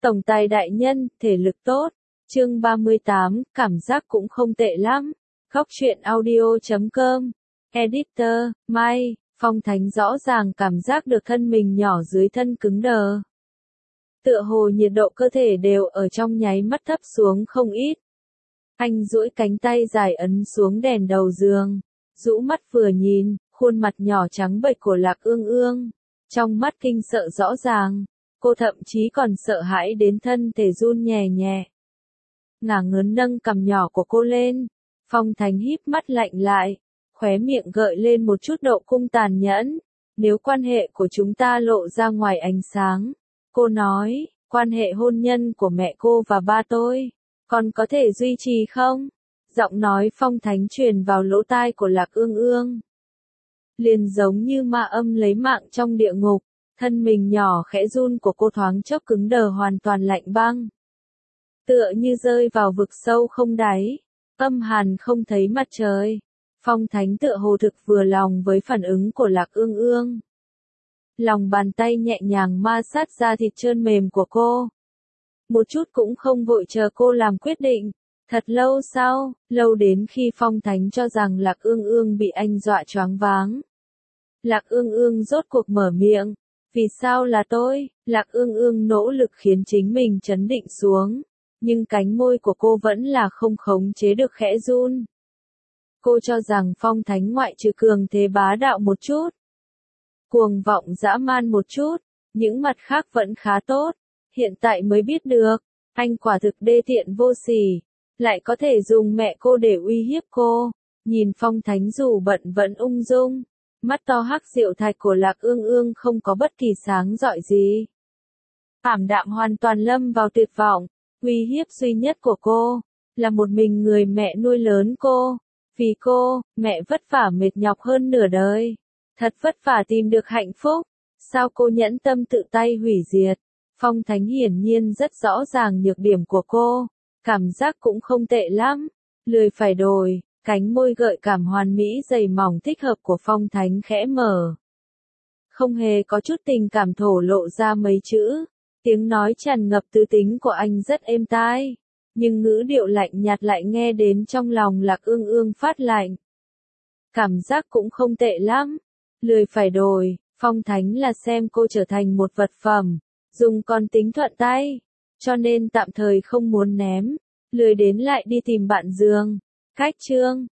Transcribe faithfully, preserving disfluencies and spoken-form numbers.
Tổng tài đại nhân, thể lực tốt. Chương ba mươi tám, cảm giác cũng không tệ lắm. Góc truyện audio chấm com. Editor, Mai, Phong Thánh rõ ràng cảm giác được thân mình nhỏ dưới thân cứng đờ. Tựa hồ nhiệt độ cơ thể đều ở trong nháy mắt thấp xuống không ít. Anh duỗi cánh tay dài ấn xuống đèn đầu giường, rũ mắt vừa nhìn, khuôn mặt nhỏ trắng bệch của Lạc Ương Ương, trong mắt kinh sợ rõ ràng, cô thậm chí còn sợ hãi đến thân thể run nhẹ nhẹ. Ngả ngớn nâng cằm nhỏ của cô lên, Phong Thánh híp mắt lạnh lại, khóe miệng gợi lên một chút độ cung tàn nhẫn. Nếu quan hệ của chúng ta lộ ra ngoài ánh sáng, cô nói, quan hệ hôn nhân của mẹ cô và ba tôi, còn có thể duy trì không? Giọng nói Phong Thánh truyền vào lỗ tai của Lạc Ương Ương. Liền giống như ma âm lấy mạng trong địa ngục, thân mình nhỏ khẽ run của cô thoáng chốc cứng đờ hoàn toàn lạnh băng. Tựa như rơi vào vực sâu không đáy, âm hàn không thấy mặt trời. Phong Thánh tựa hồ thực vừa lòng với phản ứng của Lạc Ương Ương. Lòng bàn tay nhẹ nhàng ma sát da thịt trơn mềm của cô. Một chút cũng không vội chờ cô làm quyết định. Thật lâu sau, lâu đến khi Phong Thánh cho rằng Lạc Ương Ương bị anh dọa choáng váng. Lạc Ương Ương rốt cuộc mở miệng. Vì sao là tôi? Lạc Ương Ương nỗ lực khiến chính mình trấn định xuống. Nhưng cánh môi của cô vẫn là không khống chế được khẽ run. Cô cho rằng Phong Thánh ngoại trừ cường thế bá đạo một chút, cuồng vọng dã man một chút, những mặt khác vẫn khá tốt. Hiện tại mới biết được, anh quả thực đê tiện vô sỉ, lại có thể dùng mẹ cô để uy hiếp cô. Nhìn Phong Thánh dù bận vẫn ung dung, mắt to hắc diệu thạch của Lạc Ương Ương không có bất kỳ sáng rọi gì. Ảm đạm hoàn toàn lâm vào tuyệt vọng, uy hiếp duy nhất của cô, là một mình người mẹ nuôi lớn cô. Vì cô, mẹ vất vả mệt nhọc hơn nửa đời. Thật vất vả tìm được hạnh phúc. Sao cô nhẫn tâm tự tay hủy diệt? Phong Thánh hiển nhiên rất rõ ràng nhược điểm của cô. Cảm giác cũng không tệ lắm. Lười phải đổi, cánh môi gợi cảm hoàn mỹ dày mỏng thích hợp của Phong Thánh khẽ mở. Không hề có chút tình cảm thổ lộ ra mấy chữ. Tiếng nói tràn ngập tư tính của anh rất êm tai. Nhưng ngữ điệu lạnh nhạt lại nghe đến trong lòng Lạc Ương Ương phát lạnh. Cảm giác cũng không tệ lắm. Lười phải đổi, Phong Thánh là xem cô trở thành một vật phẩm, dùng con tính thuận tay, cho nên tạm thời không muốn ném, lười đến lại đi tìm bạn giường. Cách chương